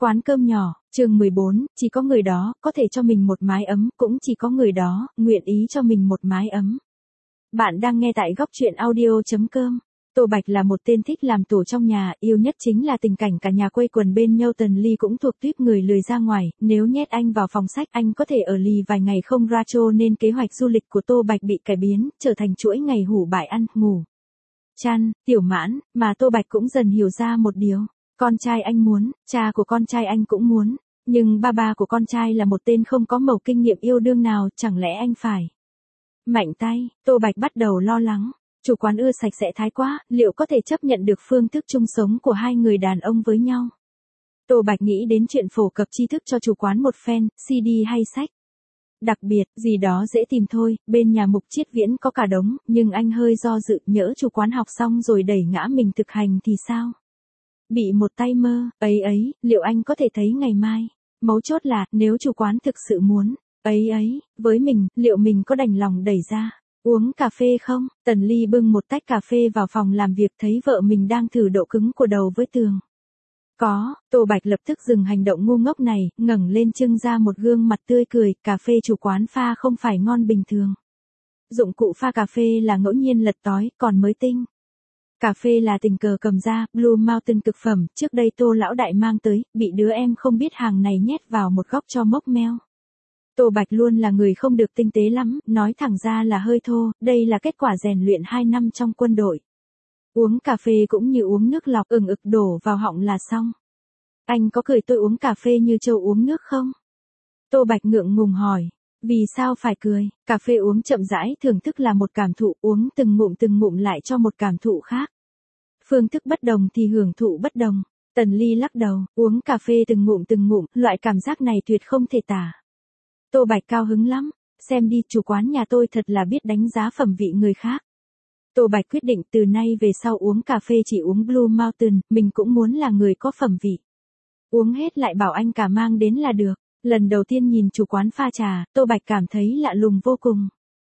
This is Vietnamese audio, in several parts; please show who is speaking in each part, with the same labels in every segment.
Speaker 1: Quán cơm nhỏ, chương 14, chỉ có người đó, có thể cho mình một mái ấm, cũng chỉ có người đó, nguyện ý cho mình một mái ấm. Bạn đang nghe tại góc truyện audio.com. Tô Bạch là một tên thích làm tổ trong nhà, yêu nhất chính là tình cảnh cả nhà quây quần bên nhau. Tần Ly cũng thuộc tuýp người lười ra ngoài, nếu nhét anh vào phòng sách anh có thể ở lì vài ngày không ra, cho nên kế hoạch du lịch của Tô Bạch bị cải biến, trở thành chuỗi ngày hủ bại ăn, ngủ, chăn, tiểu mãn, mà Tô Bạch cũng dần hiểu ra một điều. Con trai anh muốn, cha của con trai anh cũng muốn, nhưng ba của con trai là một tên không có mẩu kinh nghiệm yêu đương nào, chẳng lẽ anh phải mạnh tay? Tô Bạch bắt đầu lo lắng. Chủ quán ưa sạch sẽ thái quá, liệu có thể chấp nhận được phương thức chung sống của hai người đàn ông với nhau? Tô Bạch nghĩ đến chuyện phổ cập tri thức cho chủ quán một phen, CD hay sách. Đặc biệt, gì đó dễ tìm thôi, bên nhà Mục Triết Viễn có cả đống, nhưng anh hơi do dự, nhỡ chủ quán học xong rồi đẩy ngã mình thực hành thì sao? Bị một tay mơ, ấy, liệu anh có thể thấy ngày mai? Mấu chốt là, nếu chủ quán thực sự muốn, với mình, liệu mình có đành lòng đẩy ra? Uống cà phê không? Tần Ly bưng một tách cà phê vào phòng làm việc, thấy vợ mình đang thử độ cứng của đầu với tường. Có, Tô Bạch lập tức dừng hành động ngu ngốc này, ngẩng lên trưng ra một gương mặt tươi cười, cà phê chủ quán pha không phải ngon bình thường. Dụng cụ pha cà phê là ngẫu nhiên lật tói, còn mới tinh. Cà phê là tình cờ cầm ra, Blue Mountain cực phẩm, trước đây Tô lão đại mang tới, bị đứa em không biết hàng này nhét vào một góc cho mốc meo. Tô Bạch luôn là người không được tinh tế lắm, nói thẳng ra là hơi thô, đây là kết quả rèn luyện 2 năm trong quân đội. Uống cà phê cũng như uống nước lọc, ực đổ vào họng là xong. Anh có cười tôi uống cà phê như trâu uống nước không? Tô Bạch ngượng ngùng hỏi. Vì sao phải cười? Cà phê uống chậm rãi thưởng thức là một cảm thụ, uống từng ngụm lại cho một cảm thụ khác. Phương thức bất đồng thì hưởng thụ bất đồng. Tần Ly lắc đầu, uống cà phê từng ngụm, loại cảm giác này tuyệt không thể tả. Tô Bạch cao hứng lắm, xem đi, chủ quán nhà tôi thật là biết đánh giá phẩm vị người khác. Tô Bạch quyết định từ nay về sau uống cà phê chỉ uống Blue Mountain, mình cũng muốn là người có phẩm vị. Uống hết lại bảo anh cả mang đến là được. Lần đầu tiên nhìn chủ quán pha trà, Tô Bạch cảm thấy lạ lùng vô cùng.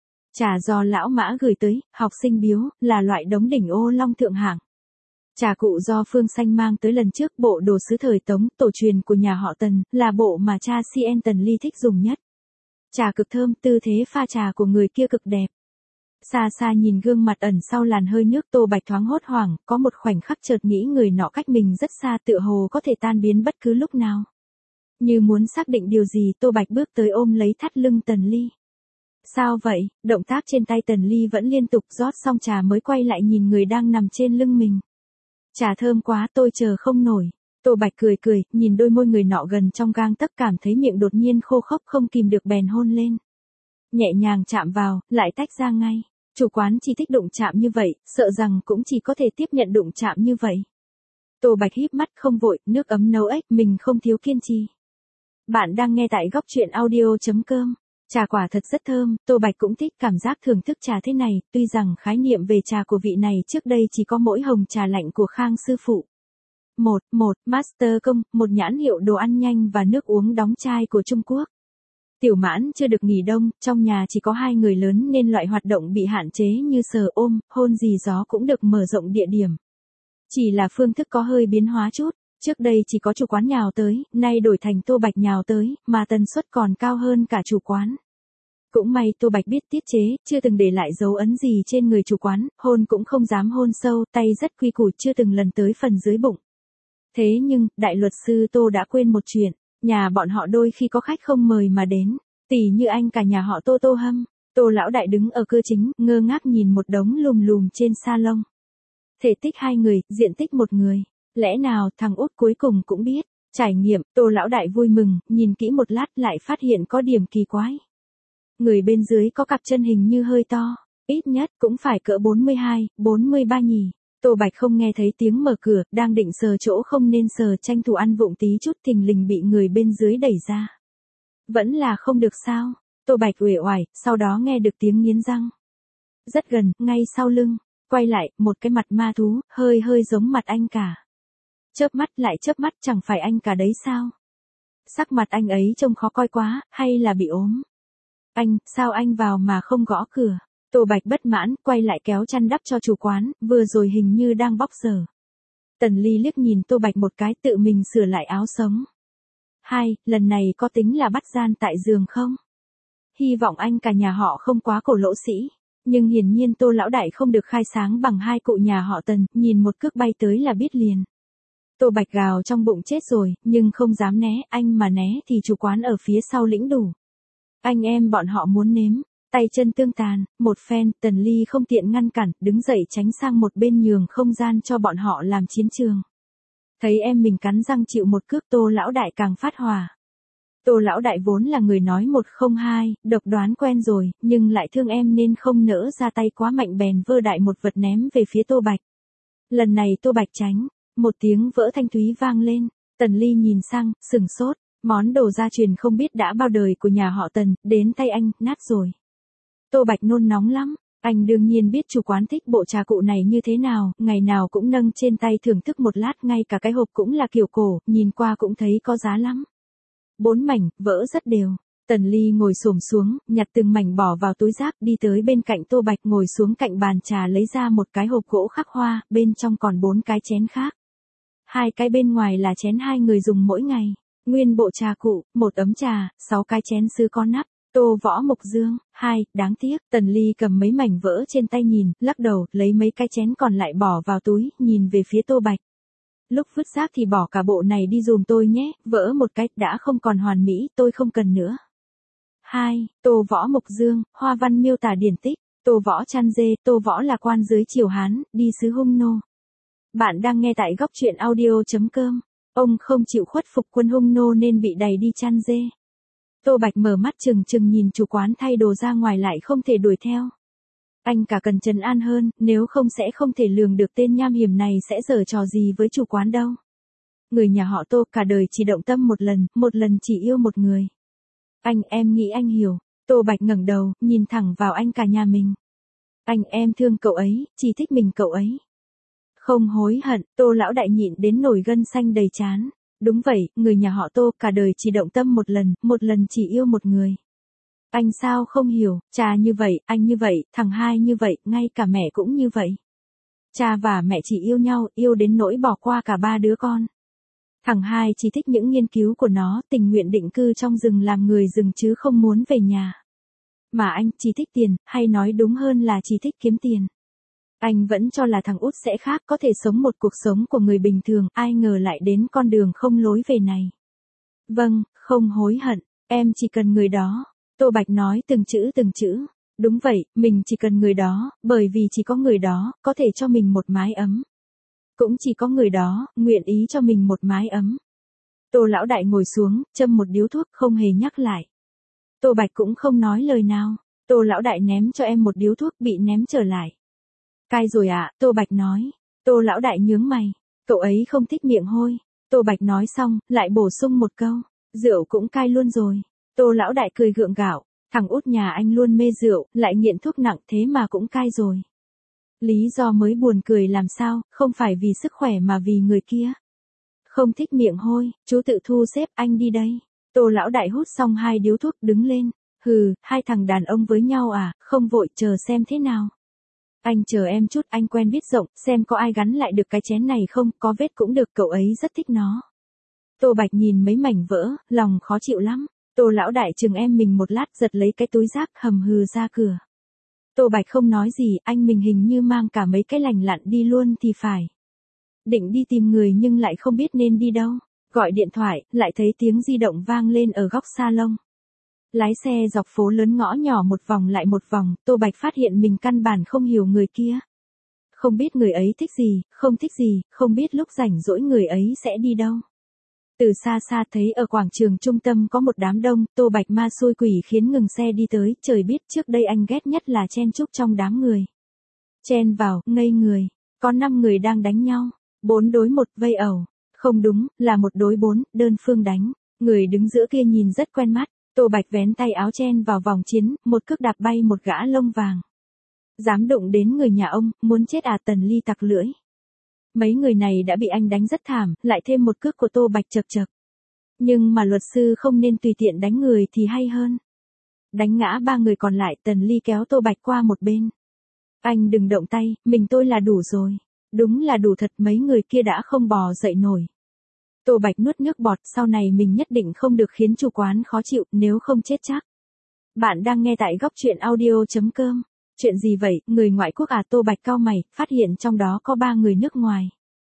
Speaker 1: Trà do lão Mã gửi tới, học sinh biếu, là loại đống đỉnh ô long thượng hạng. Trà cụ do Phương Xanh mang tới lần trước, bộ đồ sứ thời Tống, tổ truyền của nhà họ Tần, là bộ mà cha CN Tần Ly thích dùng nhất. Trà cực thơm, tư thế pha trà của người kia cực đẹp. Xa xa nhìn gương mặt ẩn sau làn hơi nước, Tô Bạch thoáng hốt hoảng, có một khoảnh khắc chợt nghĩ người nọ cách mình rất xa, tựa hồ có thể tan biến bất cứ lúc nào. Như muốn xác định điều gì, Tô Bạch bước tới ôm lấy thắt lưng Tần Ly. Sao vậy? Động tác trên tay Tần Ly vẫn liên tục, rót xong trà mới quay lại nhìn người đang nằm trên lưng mình. Trà thơm quá, tôi chờ không nổi. Tô Bạch cười, nhìn đôi môi người nọ gần trong gang tấc, cảm thấy miệng đột nhiên khô khốc, không kìm được bèn hôn lên. Nhẹ nhàng chạm vào, lại tách ra ngay. Chủ quán chỉ thích đụng chạm như vậy, sợ rằng cũng chỉ có thể tiếp nhận đụng chạm như vậy. Tô Bạch híp mắt không vội, nước ấm nấu ếch, mình không thiếu kiên trì. Bạn đang nghe tại góc truyện audio.com. Trà quả thật rất thơm, Tô Bạch cũng thích cảm giác thưởng thức trà thế này, tuy rằng khái niệm về trà của vị này trước đây chỉ có mỗi hồng trà lạnh của Khang sư phụ. Một Master Công, một nhãn hiệu đồ ăn nhanh và nước uống đóng chai của Trung Quốc. Tiểu Mãn chưa được nghỉ đông, trong nhà chỉ có 2 người lớn nên loại hoạt động bị hạn chế như sờ ôm, hôn gì gió cũng được mở rộng địa điểm. Chỉ là phương thức có hơi biến hóa chút. Trước đây chỉ có chủ quán nhào tới, nay đổi thành Tô Bạch nhào tới, mà tần suất còn cao hơn cả chủ quán. Cũng may Tô Bạch biết tiết chế, chưa từng để lại dấu ấn gì trên người chủ quán, hôn cũng không dám hôn sâu, tay rất quy củ, chưa từng lần tới phần dưới bụng. Thế nhưng, đại luật sư Tô đã quên một chuyện, nhà bọn họ đôi khi có khách không mời mà đến, tỉ như anh cả nhà họ Tô Hâm. Tô lão đại đứng ở cửa chính, ngơ ngác nhìn một đống lùm trên salon. Thể tích 2 người, diện tích 1 người. Lẽ nào thằng út cuối cùng cũng biết, trải nghiệm, Tô lão đại vui mừng, nhìn kỹ một lát lại phát hiện có điểm kỳ quái. Người bên dưới có cặp chân hình như hơi to, ít nhất cũng phải cỡ 42, 43 nhỉ. Tô Bạch không nghe thấy tiếng mở cửa, đang định sờ chỗ không nên sờ, tranh thủ ăn vụng tí chút, thình lình bị người bên dưới đẩy ra. Vẫn là không được sao? Tô Bạch uể oải, sau đó nghe được tiếng nghiến răng. Rất gần, ngay sau lưng, quay lại, một cái mặt ma thú, hơi giống mặt anh cả. Chớp mắt, chẳng phải anh cả đấy sao? Sắc mặt anh ấy trông khó coi quá, hay là bị ốm? Anh, sao anh vào mà không gõ cửa? Tô Bạch bất mãn, quay lại kéo chăn đắp cho chủ quán, vừa rồi hình như đang bóc dở. Tần Ly liếc nhìn Tô Bạch một cái, tự mình sửa lại áo sống. 2. Lần này có tính là bắt gian tại giường không? Hy vọng anh cả nhà họ không quá cổ lỗ sĩ. Nhưng hiển nhiên Tô lão đại không được khai sáng bằng hai cụ nhà họ Tần, nhìn một cước bay tới là biết liền. Tô Bạch gào trong bụng chết rồi, nhưng không dám né, anh mà né thì chủ quán ở phía sau lĩnh đủ. Anh em bọn họ muốn nếm, tay chân tương tàn, một phen, Tần Ly không tiện ngăn cản, đứng dậy tránh sang một bên nhường không gian cho bọn họ làm chiến trường. Thấy em mình cắn răng chịu một cước Tô lão đại càng phát hỏa. Tô lão đại vốn là người nói một không hai, độc đoán quen rồi, nhưng lại thương em nên không nỡ ra tay quá mạnh bèn vơ đại một vật ném về phía Tô Bạch. Lần này Tô Bạch tránh, một tiếng vỡ thanh thúy vang lên, Tần Ly nhìn sang, sừng sốt, món đồ gia truyền không biết đã bao đời của nhà họ Tần, đến tay anh, nát rồi. Tô Bạch nôn nóng lắm, anh đương nhiên biết chủ quán thích bộ trà cụ này như thế nào, ngày nào cũng nâng trên tay thưởng thức một lát, ngay cả cái hộp cũng là kiểu cổ, nhìn qua cũng thấy có giá lắm. 4 mảnh, vỡ rất đều. Tần Ly ngồi xổm xuống, nhặt từng mảnh bỏ vào túi giáp, đi tới bên cạnh Tô Bạch ngồi xuống cạnh bàn trà lấy ra một cái hộp gỗ khắc hoa, bên trong còn 4 cái chén khác. 2 cái bên ngoài là chén 2 người dùng mỗi ngày. Nguyên bộ trà cụ, 1 ấm trà, 6 cái chén sứ có nắp. Tô Võ Mộc Dương, 2, đáng tiếc. Tần Ly cầm mấy mảnh vỡ trên tay nhìn, lắc đầu, lấy mấy cái chén còn lại bỏ vào túi, nhìn về phía Tô Bạch. Lúc vứt rác thì bỏ cả bộ này đi dùm tôi nhé, vỡ một cái, đã không còn hoàn mỹ, tôi không cần nữa. 2. Tô Võ Mộc Dương, hoa văn miêu tả điển tích, Tô Võ chăn dê, Tô Võ là quan dưới triều Hán, đi sứ Hung Nô. Bạn đang nghe tại góc truyện audio.com. Ông không chịu khuất phục quân Hung Nô nên bị đày đi chăn dê. Tô Bạch mở mắt trừng trừng nhìn chủ quán thay đồ ra ngoài lại không thể đuổi theo. Anh cả cần trấn an hơn, nếu không sẽ không thể lường được tên nham hiểm này sẽ giở trò gì với chủ quán đâu. Người nhà họ Tô cả đời chỉ động tâm một lần chỉ yêu một người. Anh em nghĩ anh hiểu. Tô Bạch ngẩng đầu, nhìn thẳng vào anh cả nhà mình. Anh em thương cậu ấy, chỉ thích mình cậu ấy. Không hối hận, Tô lão đại nhịn đến nổi gân xanh đầy trán. Đúng vậy, người nhà họ Tô cả đời chỉ động tâm một lần chỉ yêu một người. Anh sao không hiểu, cha như vậy, anh như vậy, thằng hai như vậy, ngay cả mẹ cũng như vậy. Cha và mẹ chỉ yêu nhau, yêu đến nỗi bỏ qua cả 3 đứa con. Thằng hai chỉ thích những nghiên cứu của nó, tình nguyện định cư trong rừng làm người rừng chứ không muốn về nhà. Mà anh chỉ thích tiền, hay nói đúng hơn là chỉ thích kiếm tiền. Anh vẫn cho là thằng út sẽ khác, có thể sống một cuộc sống của người bình thường, ai ngờ lại đến con đường không lối về này. Vâng, không hối hận, em chỉ cần người đó. Tô Bạch nói từng chữ. Đúng vậy, mình chỉ cần người đó, bởi vì chỉ có người đó, có thể cho mình một mái ấm. Cũng chỉ có người đó, nguyện ý cho mình một mái ấm. Tô lão đại ngồi xuống, châm một điếu thuốc, không hề nhắc lại. Tô Bạch cũng không nói lời nào. Tô lão đại ném cho em một điếu thuốc, bị ném trở lại. Cay rồi ạ, Tô Bạch nói. Tô lão đại nhướng mày. Cậu ấy không thích miệng hôi. Tô Bạch nói xong, lại bổ sung một câu. Rượu cũng cay luôn rồi. Tô lão đại cười gượng gạo. Thằng út nhà anh luôn mê rượu, lại nghiện thuốc nặng thế mà cũng cay rồi. Lý do mới buồn cười làm sao, không phải vì sức khỏe mà vì người kia. Không thích miệng hôi, chú tự thu xếp, anh đi đây. Tô lão đại hút xong 2 điếu thuốc đứng lên. Hừ, 2 thằng đàn ông với nhau à, không vội, chờ xem thế nào. Anh chờ em chút, anh quen biết rộng, xem có ai gắn lại được cái chén này không, có vết cũng được, cậu ấy rất thích nó. Tô Bạch nhìn mấy mảnh vỡ, lòng khó chịu lắm. Tô lão đại chừng em mình một lát, giật lấy cái túi rác, hầm hừ ra cửa. Tô Bạch không nói gì, anh mình hình như mang cả mấy cái lành lặn đi luôn thì phải. Định đi tìm người nhưng lại không biết nên đi đâu. Gọi điện thoại, lại thấy tiếng di động vang lên ở góc salon. Lái xe dọc phố lớn ngõ nhỏ một vòng lại một vòng, Tô Bạch phát hiện mình căn bản không hiểu người kia. Không biết người ấy thích gì, không thích gì, không biết lúc rảnh rỗi người ấy sẽ đi đâu. Từ xa xa thấy ở quảng trường trung tâm có một đám đông, Tô Bạch ma xui quỷ khiến ngừng xe đi tới, trời biết trước đây anh ghét nhất là chen chúc trong đám người. Chen vào, ngây người, có 5 người đang đánh nhau, 4 đối 1 vây ẩu, không đúng, là 1 đối 4, đơn phương đánh, người đứng giữa kia nhìn rất quen mắt, Tô Bạch vén tay áo chen vào vòng chiến, một cước đạp bay một gã lông vàng. Dám đụng đến người nhà ông, muốn chết à, Tần Ly tặc lưỡi. Mấy người này đã bị anh đánh rất thảm, lại thêm một cước của Tô Bạch chật chật. Nhưng mà luật sư không nên tùy tiện đánh người thì hay hơn. Đánh ngã 3 người còn lại, Tần Ly kéo Tô Bạch qua một bên. Anh đừng động tay, mình tôi là đủ rồi. Đúng là đủ thật, mấy người kia đã không bò dậy nổi. Tô Bạch nuốt nước bọt, sau này mình nhất định không được khiến chủ quán khó chịu, nếu không chết chắc. Bạn đang nghe tại góc truyện audio.com. Chuyện gì vậy, người ngoại quốc à? Tô Bạch cau mày, phát hiện trong đó có 3 người nước ngoài.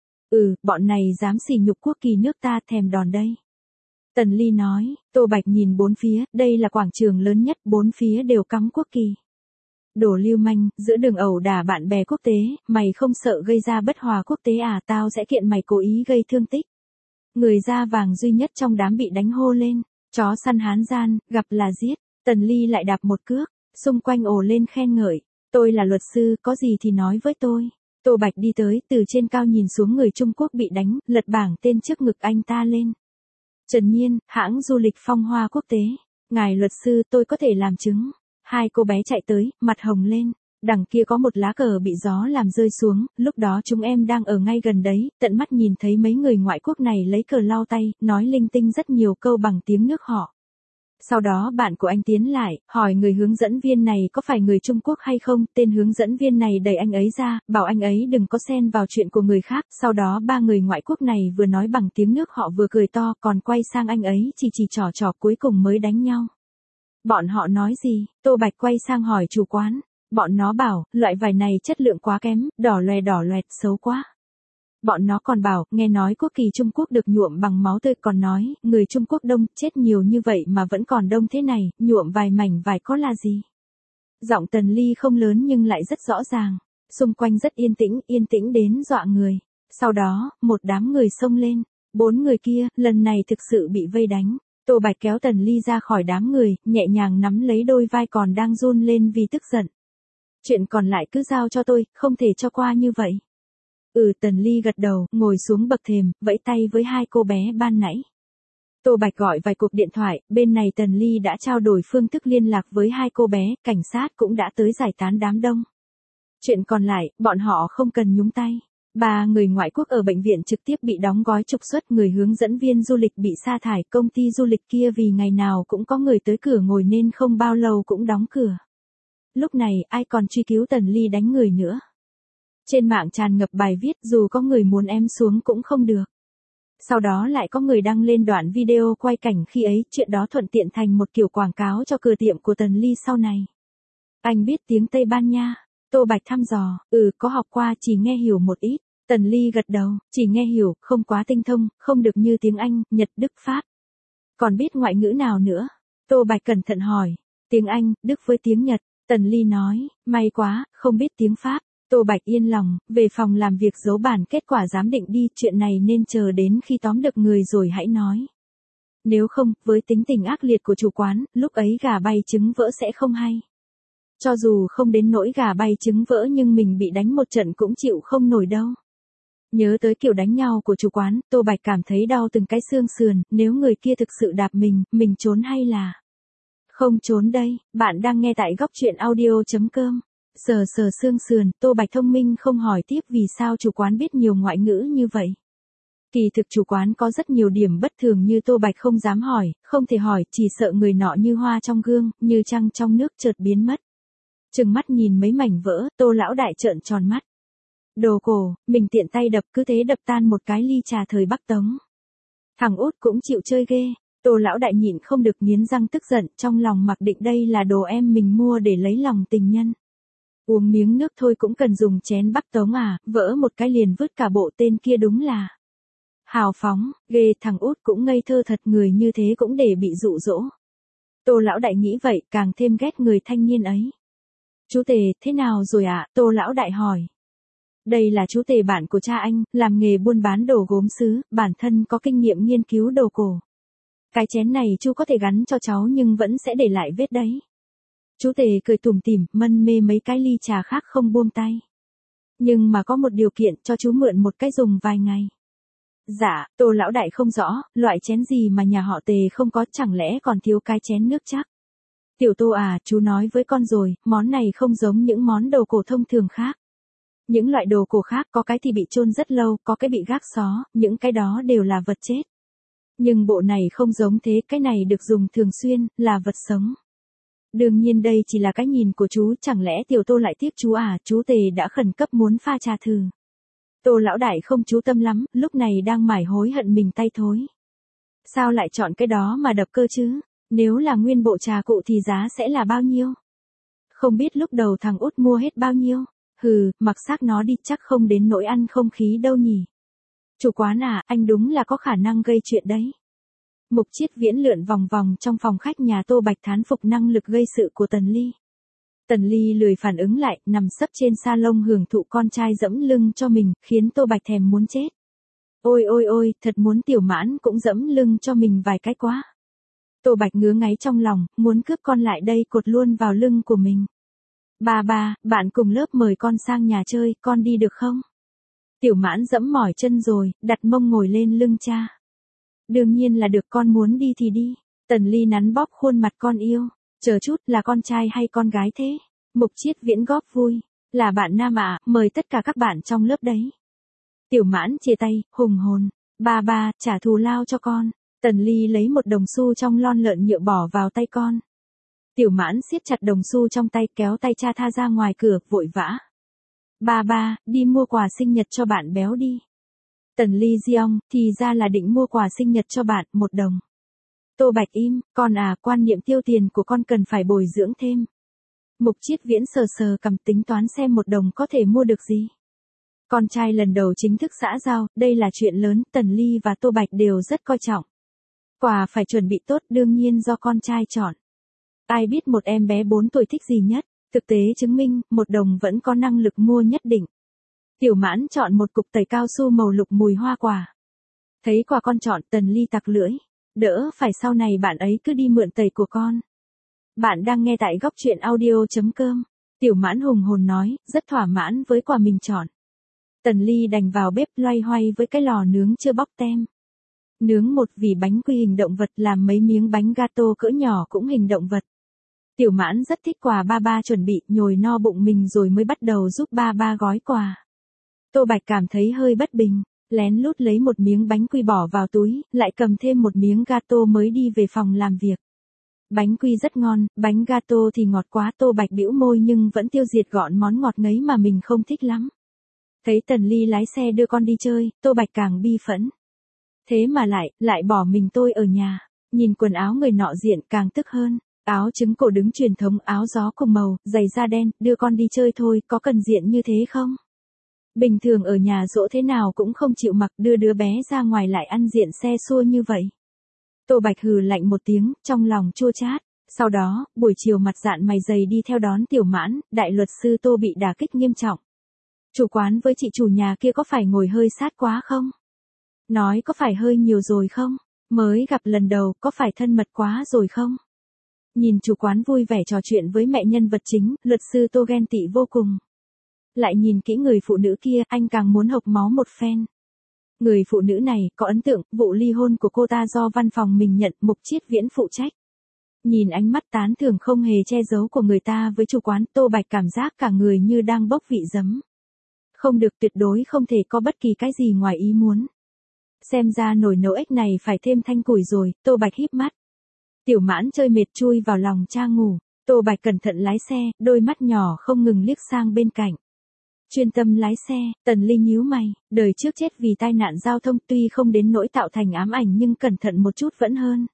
Speaker 1: Bọn này dám sỉ nhục quốc kỳ nước ta, thèm đòn đây. Tần Ly nói. Tô Bạch nhìn bốn phía, đây là quảng trường lớn nhất, bốn phía đều cắm quốc kỳ. Đồ lưu manh, giữa đường ẩu đả bạn bè quốc tế, mày không sợ gây ra bất hòa quốc tế à? Tao sẽ kiện mày cố ý gây thương tích. Người da vàng duy nhất trong đám bị đánh hô lên. Chó săn hán gian, gặp là giết. Tần Ly lại đạp một cước, xung quanh ồ lên khen ngợi. Tôi là luật sư, có gì thì nói với tôi. Tô Bạch đi tới, từ trên cao nhìn xuống người Trung Quốc bị đánh, lật bảng tên trước ngực anh ta lên. Trần Nhiên, hãng du lịch Phong Hoa Quốc tế. Ngài luật sư, tôi có thể làm chứng. Hai cô bé chạy tới, mặt hồng lên. Đằng kia có một lá cờ bị gió làm rơi xuống, lúc đó chúng em đang ở ngay gần đấy, tận mắt nhìn thấy mấy người ngoại quốc này lấy cờ lau tay, nói linh tinh rất nhiều câu bằng tiếng nước họ. Sau đó bạn của anh tiến lại, hỏi người hướng dẫn viên này có phải người Trung Quốc hay không, tên hướng dẫn viên này đẩy anh ấy ra, bảo anh ấy đừng có xen vào chuyện của người khác, sau đó 3 người ngoại quốc này vừa nói bằng tiếng nước họ vừa cười to, còn quay sang anh ấy chỉ trò cuối cùng mới đánh nhau. Bọn họ nói gì? Tô Bạch quay sang hỏi chủ quán. Bọn nó bảo, loại vải này chất lượng quá kém, đỏ loẹt, xấu quá. Bọn nó còn bảo, nghe nói quốc kỳ Trung Quốc được nhuộm bằng máu tươi, còn nói, người Trung Quốc đông, chết nhiều như vậy mà vẫn còn đông thế này, nhuộm vài mảnh vải có là gì? Giọng Tần Ly không lớn nhưng lại rất rõ ràng. Xung quanh rất yên tĩnh đến dọa người. Sau đó, một đám người xông lên. 4 người kia, lần này thực sự bị vây đánh. Tô Bạch kéo Tần Ly ra khỏi đám người, nhẹ nhàng nắm lấy đôi vai còn đang run lên vì tức giận. Chuyện còn lại cứ giao cho tôi, không thể cho qua như vậy. Tần Ly gật đầu, ngồi xuống bậc thềm, vẫy tay với 2 cô bé ban nãy. Tô Bạch gọi vài cuộc điện thoại, bên này Tần Ly đã trao đổi phương thức liên lạc với 2 cô bé, cảnh sát cũng đã tới giải tán đám đông. Chuyện còn lại, bọn họ không cần nhúng tay. 3 người ngoại quốc ở bệnh viện trực tiếp bị đóng gói trục xuất, người hướng dẫn viên du lịch bị sa thải, công ty du lịch kia vì ngày nào cũng có người tới cửa ngồi nên không bao lâu cũng đóng cửa. Lúc này, ai còn truy cứu Tần Ly đánh người nữa. Trên mạng tràn ngập bài viết dù có người muốn em xuống cũng không được. Sau đó lại có người đăng lên đoạn video quay cảnh khi ấy, chuyện đó thuận tiện thành một kiểu quảng cáo cho cửa tiệm của Tần Ly sau này. Anh biết tiếng Tây Ban Nha? Tô Bạch thăm dò, có học qua, chỉ nghe hiểu một ít. Tần Ly gật đầu, chỉ nghe hiểu, không quá tinh thông, không được như tiếng Anh, Nhật, Đức, Pháp. Còn biết ngoại ngữ nào nữa? Tô Bạch cẩn thận hỏi. Tiếng Anh, Đức với tiếng Nhật. Tần Ly nói, may quá, không biết tiếng Pháp. Tô Bạch yên lòng, về phòng làm việc giấu bản kết quả giám định đi, chuyện này nên chờ đến khi tóm được người rồi hãy nói. Nếu không, với tính tình ác liệt của chủ quán, lúc ấy gà bay trứng vỡ sẽ không hay. Cho dù không đến nỗi gà bay trứng vỡ nhưng mình bị đánh một trận cũng chịu không nổi đâu. Nhớ tới kiểu đánh nhau của chủ quán, Tô Bạch cảm thấy đau từng cái xương sườn, nếu người kia thực sự đạp mình trốn hay là... Không trốn đây, bạn đang nghe tại góc truyện audio.com. Sờ xương sườn, Tô Bạch thông minh không hỏi tiếp vì sao chủ quán biết nhiều ngoại ngữ như vậy. Kỳ thực chủ quán có rất nhiều điểm bất thường như Tô Bạch không dám hỏi, không thể hỏi, chỉ sợ người nọ như hoa trong gương, như trăng trong nước chợt biến mất. Trừng mắt nhìn mấy mảnh vỡ, Tô lão đại trợn tròn mắt. Đồ cổ, mình tiện tay đập, cứ thế đập tan một cái ly trà thời Bắc Tống. Thằng út cũng chịu chơi ghê. Tô lão đại nhịn không được nghiến răng tức giận, trong lòng mặc định đây là đồ em mình mua để lấy lòng tình nhân. Uống miếng nước thôi cũng cần dùng chén Bắc Tống à, vỡ một cái liền vứt cả bộ, tên kia đúng là hào phóng, ghê. Thằng út cũng ngây thơ thật, người như thế cũng để bị dụ dỗ. Tô lão đại nghĩ vậy, càng thêm ghét người thanh niên ấy. Chú Tề, thế nào rồi ạ? Tô lão đại hỏi. Đây là chú Tề bạn của cha anh, làm nghề buôn bán đồ gốm sứ, bản thân có kinh nghiệm nghiên cứu đồ cổ. Cái chén này chú có thể gắn cho cháu nhưng vẫn sẽ để lại vết đấy. Chú Tề cười tủm tỉm, mân mê mấy cái ly trà khác không buông tay. Nhưng mà có một điều kiện, cho chú mượn một cái dùng vài ngày. Dạ, Tô lão đại không rõ, loại chén gì mà nhà họ Tề không có, chẳng lẽ còn thiếu cái chén nước chắc. Tiểu Tô à, chú nói với con rồi, món này không giống những món đồ cổ thông thường khác. Những loại đồ cổ khác có cái thì bị chôn rất lâu, có cái bị gác xó, những cái đó đều là vật chết. Nhưng bộ này không giống thế, cái này được dùng thường xuyên, là vật sống. Đương nhiên đây chỉ là cái nhìn của chú, chẳng lẽ Tiểu Tô lại tiếc chú à? Chú Tề đã khẩn cấp muốn pha trà thử. Tô lão đại không chú tâm lắm, lúc này đang mải hối hận mình tay thối. Sao lại chọn cái đó mà đập cơ chứ? Nếu là nguyên bộ trà cụ thì giá sẽ là bao nhiêu? Không biết lúc đầu thằng út mua hết bao nhiêu? Hừ, mặc xác nó đi, chắc không đến nỗi ăn không khí đâu nhỉ. Chủ quán à, anh đúng là có khả năng gây chuyện đấy. Mục Chiết Viễn lượn vòng vòng trong phòng khách nhà Tô Bạch thán phục năng lực gây sự của Tần Ly. Tần Ly lười phản ứng lại, nằm sấp trên salon hưởng thụ con trai dẫm lưng cho mình, khiến Tô Bạch thèm muốn chết. Ôi ôi ôi, thật muốn Tiểu Mãn cũng dẫm lưng cho mình vài cái quá. Tô Bạch ngứa ngáy trong lòng, muốn cướp con lại đây cột luôn vào lưng của mình. Ba, bạn cùng lớp mời con sang nhà chơi, con đi được không? Tiểu Mãn dẫm mỏi chân rồi, đặt mông ngồi lên lưng cha. Đương nhiên là được, con muốn đi thì đi. Tần Ly nắn bóp khuôn mặt con yêu. Chờ chút, là con trai hay con gái thế? Mục Chiết Viễn góp vui. Là bạn nam ạ, mời tất cả các bạn trong lớp đấy. Tiểu Mãn chia tay, hùng hồn. Ba, trả thù lao cho con. Tần Ly lấy một đồng xu trong lon lợn nhựa bỏ vào tay con. Tiểu Mãn siết chặt đồng xu trong tay, kéo tay cha tha ra ngoài cửa, vội vã. Ba, đi mua quà sinh nhật cho bạn béo đi. Tần Ly giong, thì ra là định mua quà sinh nhật cho bạn, 1 đồng. Tô Bạch im, con à, quan niệm tiêu tiền của con cần phải bồi dưỡng thêm. Mục Chiết Viễn sờ sờ cầm tính toán xem 1 đồng có thể mua được gì. Con trai lần đầu chính thức xã giao, đây là chuyện lớn, Tần Ly và Tô Bạch đều rất coi trọng. Quà phải chuẩn bị tốt, đương nhiên do con trai chọn. Ai biết một em bé 4 tuổi thích gì nhất, thực tế chứng minh, 1 đồng vẫn có năng lực mua nhất định. Tiểu Mãn chọn một cục tẩy cao su màu lục mùi hoa quả. Thấy quà con chọn, Tần Ly tặc lưỡi. Đỡ phải sau này bạn ấy cứ đi mượn tẩy của con. Bạn đang nghe tại góc truyện audio.com. Tiểu Mãn hùng hồn nói, rất thỏa mãn với quà mình chọn. Tần Ly đành vào bếp loay hoay với cái lò nướng chưa bóc tem. Nướng một vỉ bánh quy hình động vật, làm mấy miếng bánh gato cỡ nhỏ cũng hình động vật. Tiểu Mãn rất thích quà ba chuẩn bị, nhồi no bụng mình rồi mới bắt đầu giúp ba gói quà. Tô Bạch cảm thấy hơi bất bình, lén lút lấy một miếng bánh quy bỏ vào túi, lại cầm thêm một miếng gato mới đi về phòng làm việc. Bánh quy rất ngon, bánh gato thì ngọt quá, Tô Bạch bĩu môi nhưng vẫn tiêu diệt gọn món ngọt ngấy mà mình không thích lắm. Thấy Tần Ly lái xe đưa con đi chơi, Tô Bạch càng bi phẫn. Thế mà lại bỏ mình tôi ở nhà, nhìn quần áo người nọ diện càng tức hơn. Áo trứng cổ đứng truyền thống, áo gió cùng màu, giày da đen, đưa con đi chơi thôi, có cần diện như thế không? Bình thường ở nhà dỗ thế nào cũng không chịu mặc, đưa đứa bé ra ngoài lại ăn diện xe xua như vậy. Tô Bạch hừ lạnh một tiếng, trong lòng chua chát. Sau đó, buổi chiều mặt dạn mày dày đi theo đón Tiểu Mãn, đại luật sư Tô bị đả kích nghiêm trọng. Chủ quán với chị chủ nhà kia có phải ngồi hơi sát quá không? Nói có phải hơi nhiều rồi không? Mới gặp lần đầu, có phải thân mật quá rồi không? Nhìn chủ quán vui vẻ trò chuyện với mẹ nhân vật chính, luật sư Tô ghen tị vô cùng. Lại nhìn kỹ người phụ nữ kia, anh càng muốn hộc máu một phen. Người phụ nữ này, có ấn tượng, vụ ly hôn của cô ta do văn phòng mình nhận, Mục Chiết Viễn phụ trách. Nhìn ánh mắt tán thưởng không hề che giấu của người ta với chủ quán, Tô Bạch cảm giác cả người như đang bốc vị giấm. Không được, tuyệt đối không thể có bất kỳ cái gì ngoài ý muốn. Xem ra nồi nấu ếch này phải thêm thanh củi rồi, Tô Bạch híp mắt. Tiểu Mãn chơi mệt chui vào lòng cha ngủ. Tô Bạch cẩn thận lái xe, đôi mắt nhỏ không ngừng liếc sang bên cạnh. Chuyên tâm lái xe, Tần Ly nhíu mày, đời trước chết vì tai nạn giao thông tuy không đến nỗi tạo thành ám ảnh nhưng cẩn thận một chút vẫn hơn.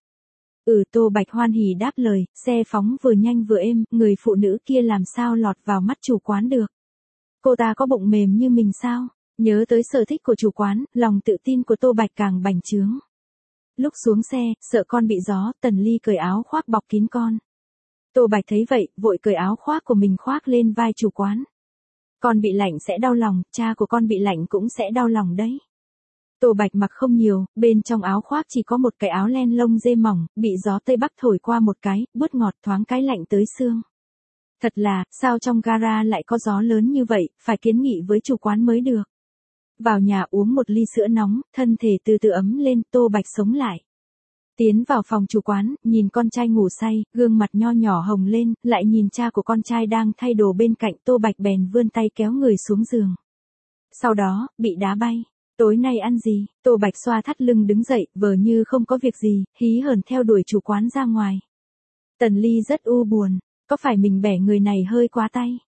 Speaker 1: Tô Bạch hoan hỉ đáp lời, xe phóng vừa nhanh vừa êm, người phụ nữ kia làm sao lọt vào mắt chủ quán được. Cô ta có bụng mềm như mình sao? Nhớ tới sở thích của chủ quán, lòng tự tin của Tô Bạch càng bành trướng. Lúc xuống xe, sợ con bị gió, Tần Ly cởi áo khoác bọc kín con. Tô Bạch thấy vậy, vội cởi áo khoác của mình khoác lên vai chủ quán. Con bị lạnh sẽ đau lòng, cha của con bị lạnh cũng sẽ đau lòng đấy. Tô Bạch mặc không nhiều, bên trong áo khoác chỉ có một cái áo len lông dê mỏng, bị gió Tây Bắc thổi qua một cái, bớt ngọt thoáng cái lạnh tới xương. Thật là, sao trong gara lại có gió lớn như vậy, phải kiến nghị với chủ quán mới được. Vào nhà uống một ly sữa nóng, thân thể từ từ ấm lên, Tô Bạch sống lại. Tiến vào phòng chủ quán, nhìn con trai ngủ say, gương mặt nho nhỏ hồng lên, lại nhìn cha của con trai đang thay đồ bên cạnh, Tô Bạch bèn vươn tay kéo người xuống giường. Sau đó, bị đá bay. Tối nay ăn gì? Tô Bạch xoa thắt lưng đứng dậy, vờ như không có việc gì, hí hởn theo đuổi chủ quán ra ngoài. Tần Ly rất u buồn, có phải mình bẻ người này hơi quá tay?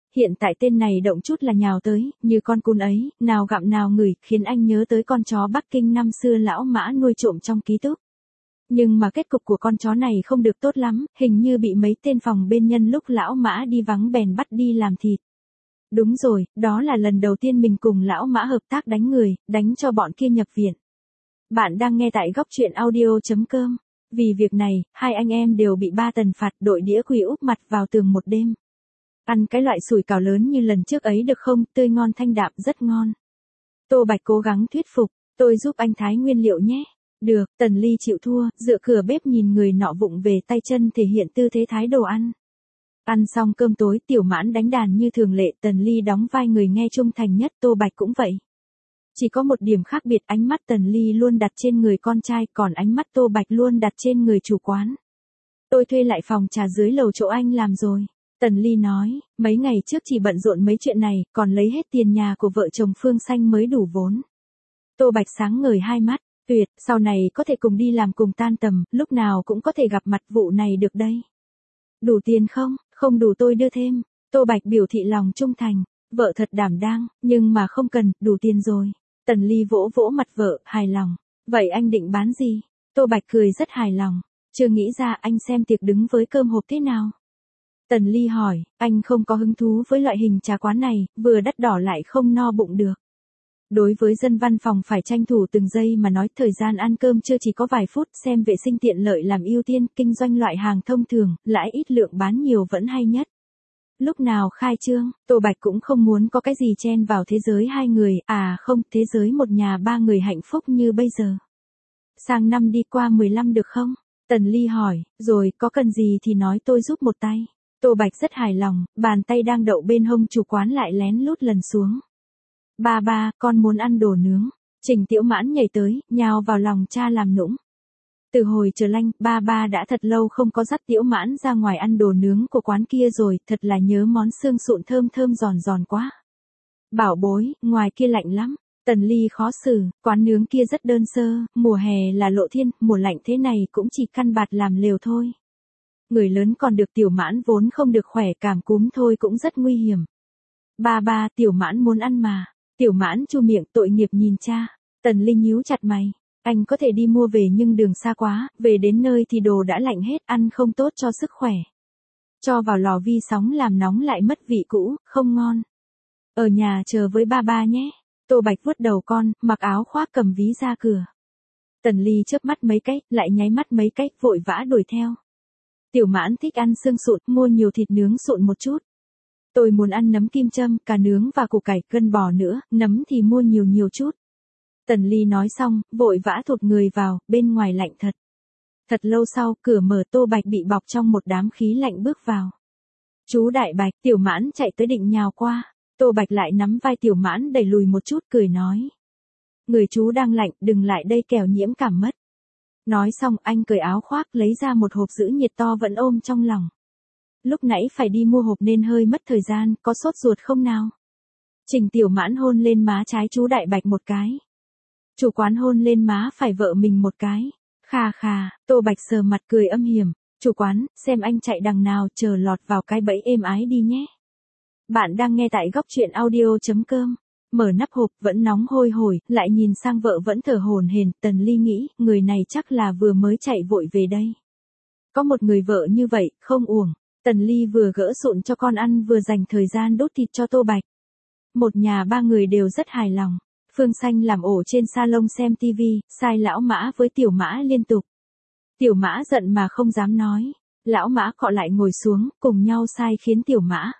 Speaker 1: hiện tại tên này động chút là nhào tới, như con cún ấy, nào gặm nào ngửi, khiến anh nhớ tới con chó Bắc Kinh năm xưa lão Mã nuôi trộm trong ký túc. Nhưng mà kết cục của con chó này không được tốt lắm, hình như bị mấy tên phòng bên nhân lúc lão Mã đi vắng bèn bắt đi làm thịt. Đúng rồi, đó là lần đầu tiên mình cùng lão Mã hợp tác đánh người, đánh cho bọn kia nhập viện. Bạn đang nghe tại góc truyện audio.com. Vì việc này, hai anh em đều bị ba Tần phạt đội đĩa quỳ úp mặt vào tường một đêm. Ăn cái loại sủi cảo lớn như lần trước ấy được không, tươi ngon thanh đạm rất ngon. Tô Bạch cố gắng thuyết phục, tôi giúp anh thái nguyên liệu nhé. Được, Tần Ly chịu thua, dựa cửa bếp nhìn người nọ vụng về tay chân thể hiện tư thế thái đồ ăn. Ăn xong cơm tối, Tiểu Mãn đánh đàn như thường lệ, Tần Ly đóng vai người nghe trung thành nhất, Tô Bạch cũng vậy. Chỉ có một điểm khác biệt, ánh mắt Tần Ly luôn đặt trên người con trai, còn ánh mắt Tô Bạch luôn đặt trên người chủ quán. Tôi thuê lại phòng trà dưới lầu chỗ anh làm rồi. Tần Ly nói, mấy ngày trước chỉ bận rộn mấy chuyện này, còn lấy hết tiền nhà của vợ chồng Phương Xanh mới đủ vốn. Tô Bạch sáng ngời hai mắt, tuyệt, sau này có thể cùng đi làm cùng tan tầm, lúc nào cũng có thể gặp mặt, vụ này được đây. Đủ tiền không? Không đủ tôi đưa thêm. Tô Bạch biểu thị lòng trung thành, vợ thật đảm đang, nhưng mà không cần, đủ tiền rồi. Tần Ly vỗ vỗ mặt vợ, hài lòng. Vậy anh định bán gì? Tô Bạch cười rất hài lòng. Chưa nghĩ ra, anh xem tiệc đứng với cơm hộp thế nào? Tần Ly hỏi, anh không có hứng thú với loại hình trà quán này, vừa đắt đỏ lại không no bụng được. Đối với dân văn phòng phải tranh thủ từng giây mà nói, thời gian ăn cơm chưa chỉ có vài phút, xem vệ sinh tiện lợi làm ưu tiên, kinh doanh loại hàng thông thường, lãi ít lượng bán nhiều vẫn hay nhất. Lúc nào khai trương, Tô Bạch cũng không muốn có cái gì chen vào thế giới hai người, không, thế giới một nhà ba người hạnh phúc như bây giờ. Sang năm đi qua 15 được không? Tần Ly hỏi, rồi, có cần gì thì nói tôi giúp một tay. Tô Bạch rất hài lòng, bàn tay đang đậu bên hông chủ quán lại lén lút lần xuống. Ba, con muốn ăn đồ nướng. Trình Tiểu Mãn nhảy tới, nhào vào lòng cha làm nũng. Từ hồi Trở Lanh, ba đã thật lâu không có dắt Tiểu Mãn ra ngoài ăn đồ nướng của quán kia rồi, thật là nhớ món xương sụn thơm thơm giòn giòn quá. Bảo bối, ngoài kia lạnh lắm. Tần Ly khó xử, quán nướng kia rất đơn sơ, mùa hè là lộ thiên, mùa lạnh thế này cũng chỉ căn bạt làm lều thôi. Người lớn còn được, Tiểu Mãn vốn không được khỏe, cảm cúm thôi cũng rất nguy hiểm. Ba, Tiểu Mãn muốn ăn mà. Tiểu Mãn chu miệng, tội nghiệp nhìn cha. Tần Ly nhíu chặt mày. Anh có thể đi mua về nhưng đường xa quá, về đến nơi thì đồ đã lạnh hết, ăn không tốt cho sức khỏe. Cho vào lò vi sóng làm nóng lại mất vị cũ, không ngon. Ở nhà chờ với ba nhé. Tô Bạch vuốt đầu con, mặc áo khoác cầm ví ra cửa. Tần Ly chớp mắt mấy cái, lại nháy mắt mấy cái, vội vã đuổi theo. Tiểu Mãn thích ăn xương sụn, mua nhiều thịt nướng sụn một chút. Tôi muốn ăn nấm kim châm, cà nướng và củ cải, gân bò nữa, nấm thì mua nhiều chút. Tần Ly nói xong, vội vã thụt người vào, bên ngoài lạnh thật. Thật lâu sau, cửa mở, Tô Bạch bị bọc trong một đám khí lạnh bước vào. Chú Đại Bạch, Tiểu Mãn chạy tới định nhào qua. Tô Bạch lại nắm vai Tiểu Mãn đẩy lùi một chút, cười nói. Người chú đang lạnh, đừng lại đây kẻo nhiễm cảm mất. Nói xong, anh cởi áo khoác lấy ra một hộp giữ nhiệt to vẫn ôm trong lòng. Lúc nãy phải đi mua hộp nên hơi mất thời gian, có sốt ruột không nào? Trình Tiểu Mãn hôn lên má trái chú Đại Bạch một cái. Chủ quán hôn lên má phải vợ mình một cái. Khà, Tô Bạch sờ mặt cười âm hiểm. Chủ quán, xem anh chạy đằng nào, chờ lọt vào cái bẫy êm ái đi nhé. Bạn đang nghe tại góc truyện audio.com. Mở nắp hộp vẫn nóng hôi hổi, lại nhìn sang vợ vẫn thở hổn hển, Tần Ly nghĩ, người này chắc là vừa mới chạy vội về đây. Có một người vợ như vậy, không uổng. Tần Ly vừa gỡ sụn cho con ăn vừa dành thời gian đốt thịt cho Tô Bạch. Một nhà ba người đều rất hài lòng. Phương Xanh làm ổ trên salon xem tivi, sai lão Mã với Tiểu Mã liên tục. Tiểu Mã giận mà không dám nói. Lão Mã cọ lại ngồi xuống, cùng nhau sai khiến Tiểu Mã.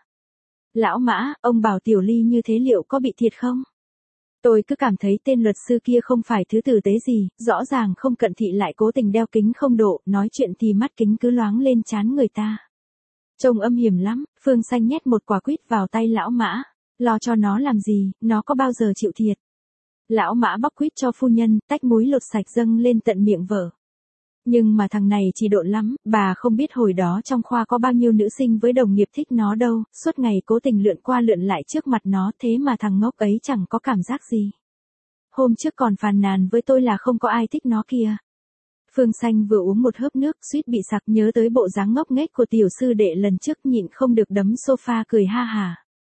Speaker 1: Lão Mã, ông bảo Tiểu Ly như thế liệu có bị thiệt không? Tôi cứ cảm thấy tên luật sư kia không phải thứ tử tế gì, rõ ràng không cận thị lại cố tình đeo kính không độ, nói chuyện thì mắt kính cứ loáng lên trán người ta. Trông âm hiểm lắm, Phương Xanh nhét một quả quýt vào tay lão Mã. Lo cho nó làm gì, nó có bao giờ chịu thiệt. Lão Mã bóc quýt cho phu nhân, tách muối lột sạch dâng lên tận miệng vợ. Nhưng mà thằng này chỉ độn lắm, bà không biết hồi đó trong khoa có bao nhiêu nữ sinh với đồng nghiệp thích nó đâu, suốt ngày cố tình lượn qua lượn lại trước mặt nó, thế mà thằng ngốc ấy chẳng có cảm giác gì. Hôm trước còn phàn nàn với tôi là không có ai thích nó kìa. Phương Xanh vừa uống một hớp nước, suýt bị sặc, nhớ tới bộ dáng ngốc nghếch của tiểu sư đệ lần trước, nhịn không được đấm sofa cười ha hả.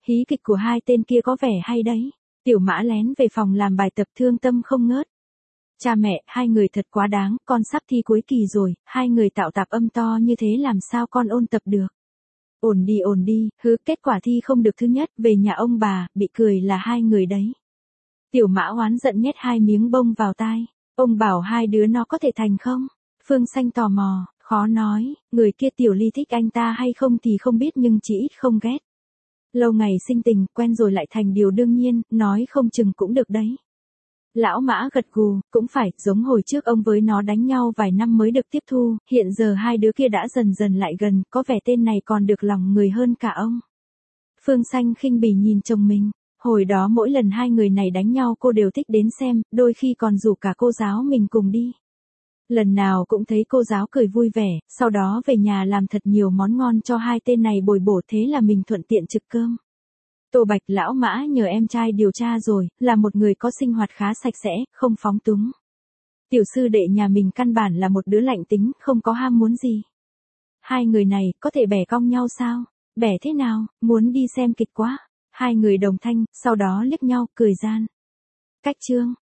Speaker 1: Hí kịch của hai tên kia có vẻ hay đấy. Tiểu Mã lén về phòng làm bài tập thương tâm không ngớt. Cha mẹ, hai người thật quá đáng, con sắp thi cuối kỳ rồi, hai người tạo tạp âm to như thế làm sao con ôn tập được. Ổn đi, hứ, kết quả thi không được thứ nhất, về nhà ông bà, bị cười là hai người đấy. Tiểu Mã oán giận nhét hai miếng bông vào tai. Ông bảo hai đứa nó có thể thành không? Phương Xanh tò mò, khó nói, người kia Tiểu Ly thích anh ta hay không thì không biết nhưng chỉ ít không ghét. Lâu ngày sinh tình, quen rồi lại thành điều đương nhiên, nói không chừng cũng được đấy. Lão Mã gật gù, cũng phải, giống hồi trước ông với nó đánh nhau vài năm mới được tiếp thu, hiện giờ hai đứa kia đã dần dần lại gần, có vẻ tên này còn được lòng người hơn cả ông. Phương Xanh khinh bỉ nhìn chồng mình, hồi đó mỗi lần hai người này đánh nhau cô đều thích đến xem, đôi khi còn rủ cả cô giáo mình cùng đi. Lần nào cũng thấy cô giáo cười vui vẻ, sau đó về nhà làm thật nhiều món ngon cho hai tên này bồi bổ thế là mình thuận tiện trực cơm. Tô Bạch lão Mã nhờ em trai điều tra rồi, là một người có sinh hoạt khá sạch sẽ, không phóng túng. Tiểu sư đệ nhà mình căn bản là một đứa lạnh tính, không có ham muốn gì. Hai người này, có thể bẻ cong nhau sao? Bẻ thế nào, muốn đi xem kịch quá. Hai người đồng thanh, sau đó liếc nhau, cười gian. Cách chương.